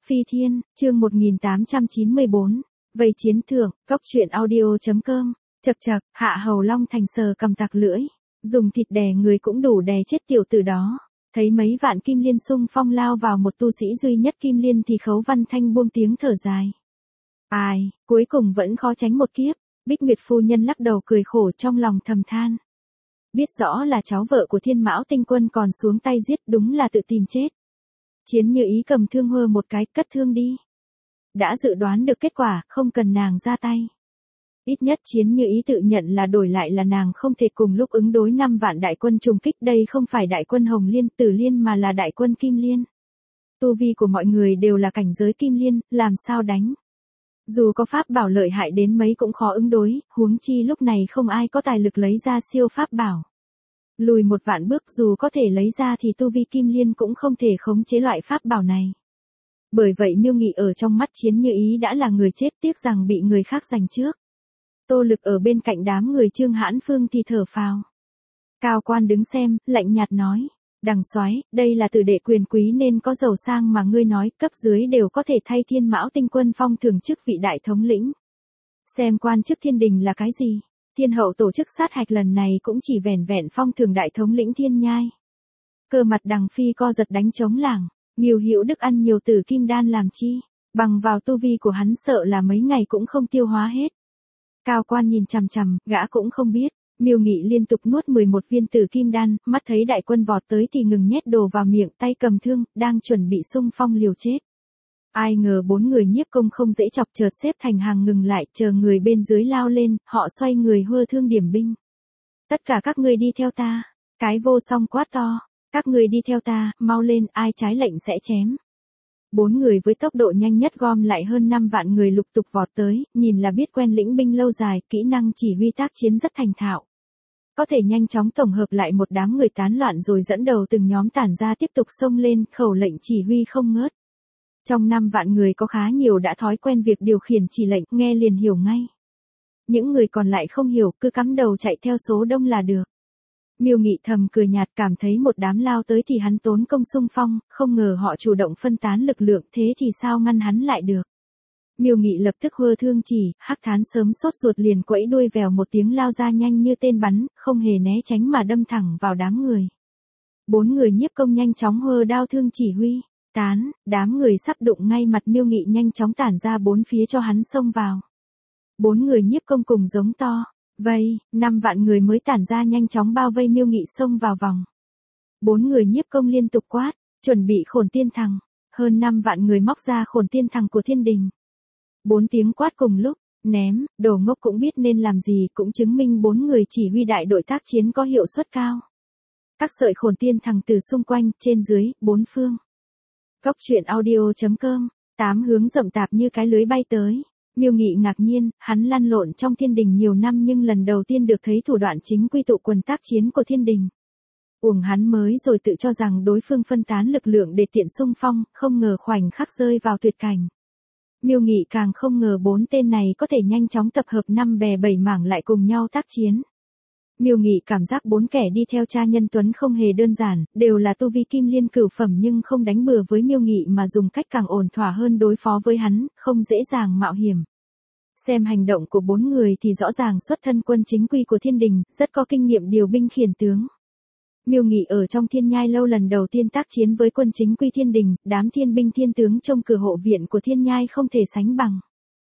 Phi Thiên, chương 1894, Vây Chiến Thượng, Cốc truyện audio.com, chậc chậc, Hạ Hầu Long thành sờ cầm tặc lưỡi, dùng thịt đè người cũng đủ đè chết tiểu tử đó. Thấy mấy vạn kim liên xung phong lao vào một tu sĩ duy nhất kim liên thì Khấu Văn Thanh buông tiếng thở dài. Ai, cuối cùng vẫn khó tránh một kiếp. Bích Nguyệt phu nhân lắc đầu cười khổ trong lòng thầm than. Biết rõ là cháu vợ của Thiên Mão Tinh Quân còn xuống tay giết, đúng là tự tìm chết. Chiến Như Ý cầm thương hơ một cái, cất thương đi. Đã dự đoán được kết quả, không cần nàng ra tay. Ít nhất Chiến Như Ý tự nhận là đổi lại là nàng không thể cùng lúc ứng đối 5 vạn đại quân trùng kích, đây không phải đại quân Hồng Liên, Tử Liên mà là đại quân Kim Liên. Tu vi của mọi người đều là cảnh giới Kim Liên, làm sao đánh. Dù có pháp bảo lợi hại đến mấy cũng khó ứng đối, huống chi lúc này không ai có tài lực lấy ra siêu pháp bảo. Lùi một vạn bước, dù có thể lấy ra thì tu vi Kim Liên cũng không thể khống chế loại pháp bảo này. Bởi vậy Miêu Nghị ở trong mắt Chiến Như Ý đã là người chết, tiếc rằng bị người khác giành trước. Tô Lực ở bên cạnh đám người Trương Hãn Phương thì thở phào. Cao Quan đứng xem, lạnh nhạt nói. Đằng soái, đây là tử đệ quyền quý nên có giàu sang mà ngươi nói, cấp dưới đều có thể thay Thiên Mão Tinh Quân phong thưởng chức vị đại thống lĩnh. Xem quan chức thiên đình là cái gì? Thiên hậu tổ chức sát hạch lần này cũng chỉ vẻn vẹn phong thưởng đại thống lĩnh Thiên Nhai. Cơ mặt Đằng Phi co giật đánh trống lảng, Nghiêu Hữu Đức ăn nhiều tử kim đan làm chi, bằng vào tu vi của hắn sợ là mấy ngày cũng không tiêu hóa hết. Cao Quan nhìn chằm chằm, gã cũng không biết. Miêu Nghị liên tục nuốt 11 viên tử kim đan, mắt thấy đại quân vọt tới thì ngừng nhét đồ vào miệng, tay cầm thương, đang chuẩn bị xung phong liều chết. Ai ngờ 4 người nhiếp công không dễ chọc chợt xếp thành hàng ngừng lại, chờ người bên dưới lao lên, họ xoay người hơ thương điểm binh. Tất cả các ngươi đi theo ta. Cái Vô Song quát to. Các ngươi đi theo ta, mau lên, ai trái lệnh sẽ chém. 4 người với tốc độ nhanh nhất gom lại hơn 5 vạn người lục tục vọt tới, nhìn là biết quen lĩnh binh lâu dài, kỹ năng chỉ huy tác chiến rất thành thạo. Có thể nhanh chóng tổng hợp lại một đám người tán loạn rồi dẫn đầu từng nhóm tản ra tiếp tục xông lên, khẩu lệnh chỉ huy không ngớt. Trong 5 vạn người có khá nhiều đã thói quen việc điều khiển chỉ lệnh, nghe liền hiểu ngay. Những người còn lại không hiểu, cứ cắm đầu chạy theo số đông là được. Miêu Nghị thầm cười nhạt, cảm thấy một đám lao tới thì hắn tốn công xung phong, không ngờ họ chủ động phân tán lực lượng, thế thì sao ngăn hắn lại được. Miêu Nghị lập tức hơ thương chỉ, Hắc Thán sớm sốt ruột liền quẫy đuôi vèo một tiếng lao ra nhanh như tên bắn, không hề né tránh mà đâm thẳng vào đám người. 4 người nhiếp công nhanh chóng hơ đao thương chỉ huy, tán, đám người sắp đụng ngay mặt Miêu Nghị nhanh chóng tản ra 4 phía cho hắn xông vào. 4 người nhiếp công cùng giống to. Vây, 5 vạn người mới tản ra nhanh chóng bao vây Miêu Nghị xông vào vòng. 4 người nhiếp công liên tục quát, chuẩn bị Khổn Tiên Thằng, hơn 5 vạn người móc ra Khổn Tiên Thằng của thiên đình. 4 tiếng quát cùng lúc, ném, đồ ngốc cũng biết nên làm gì, cũng chứng minh 4 người chỉ huy đại đội tác chiến có hiệu suất cao. Các sợi Khổn Tiên Thằng từ xung quanh, trên dưới, 4 phương. Cốc truyện audio.com, 8 hướng rậm tạp như cái lưới bay tới. Miêu Nghị ngạc nhiên, hắn lăn lộn trong thiên đình nhiều năm nhưng lần đầu tiên được thấy thủ đoạn chính quy tụ quần tác chiến của thiên đình. Uổng hắn mới rồi tự cho rằng đối phương phân tán lực lượng để tiện xung phong, không ngờ khoảnh khắc rơi vào tuyệt cảnh. Miêu Nghị càng không ngờ 4 tên này có thể nhanh chóng tập hợp 5 bè 7 mảng lại cùng nhau tác chiến. Miêu Nghị cảm giác 4 kẻ đi theo cha Nhân Tuấn không hề đơn giản, đều là tu vi Kim Liên cửu phẩm nhưng không đánh bừa với Miêu Nghị mà dùng cách càng ổn thỏa hơn đối phó với hắn, không dễ dàng mạo hiểm. Xem hành động của 4 người thì rõ ràng xuất thân quân chính quy của thiên đình, rất có kinh nghiệm điều binh khiển tướng. Miêu Nghị ở trong Thiên Nhai lâu lần đầu tiên tác chiến với quân chính quy thiên đình, đám thiên binh thiên tướng trong cửa hộ viện của Thiên Nhai không thể sánh bằng.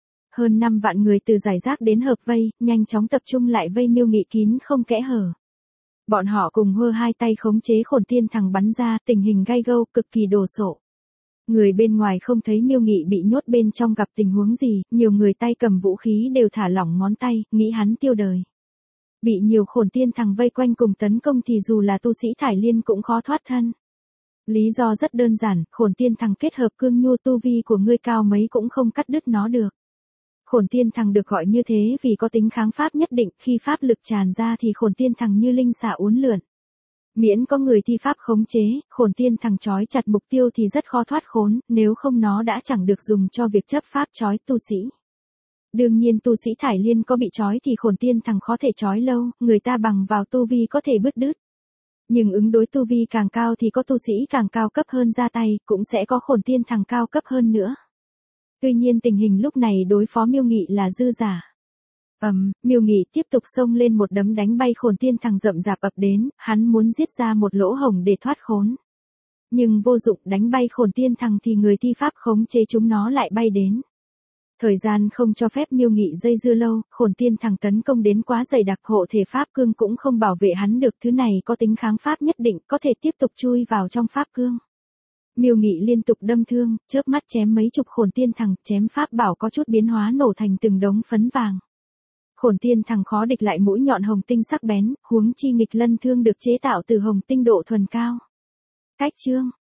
Hơn 5 vạn người từ giải rác đến hợp vây, nhanh chóng tập trung lại vây Miêu Nghị kín không kẽ hở. Bọn họ cùng hơ hai tay khống chế Khổn Tiên Thằng bắn ra, tình hình gay gâu, cực kỳ đồ sộ. Người bên ngoài không thấy Miêu Nghị bị nhốt bên trong gặp tình huống gì, nhiều người tay cầm vũ khí đều thả lỏng ngón tay, nghĩ hắn tiêu đời. Bị nhiều Khổn Tiên Thằng vây quanh cùng tấn công thì dù là tu sĩ Thải Liên cũng khó thoát thân. Lý do rất đơn giản, Khổn Tiên Thằng kết hợp cương nhu, tu vi của ngươi cao mấy cũng không cắt đứt nó được. Khổn Tiên Thằng được gọi như thế vì có tính kháng pháp nhất định, khi pháp lực tràn ra thì Khổn Tiên Thằng như linh xà uốn lượn. Miễn có người thi pháp khống chế, Khổn Tiên Thằng trói chặt mục tiêu thì rất khó thoát khốn, nếu không nó đã chẳng được dùng cho việc chấp pháp trói tu sĩ. Đương nhiên tu sĩ Thải Liên có bị trói thì Khổn Tiên Thằng khó thể trói lâu, người ta bằng vào tu vi có thể bứt đứt. Nhưng ứng đối tu vi càng cao thì có tu sĩ càng cao cấp hơn ra tay, cũng sẽ có khổn tiên thằng cao cấp hơn nữa. Tuy nhiên tình hình lúc này đối phó Miêu Nghị là dư giả. Miêu Nghị tiếp tục xông lên một đấm đánh bay khổn tiên thằng rậm rạp ập đến, hắn muốn giết ra một lỗ hổng để thoát khốn. Nhưng vô dụng, đánh bay khổn tiên thằng thì người thi pháp khống chế chúng nó lại bay đến. Thời gian không cho phép Miêu Nghị dây dưa lâu, khổn tiên thằng tấn công đến quá dày đặc, hộ thể pháp cương cũng không bảo vệ hắn được, thứ này có tính kháng pháp nhất định, có thể tiếp tục chui vào trong pháp cương. Miêu Nghị liên tục đâm thương, chớp mắt chém mấy chục khổn tiên thằng, chém pháp bảo có chút biến hóa nổ thành từng đống phấn vàng. Khổn tiên thằng khó địch lại mũi nhọn hồng tinh sắc bén, huống chi nghịch lân thương được chế tạo từ hồng tinh độ thuần cao. Cách chương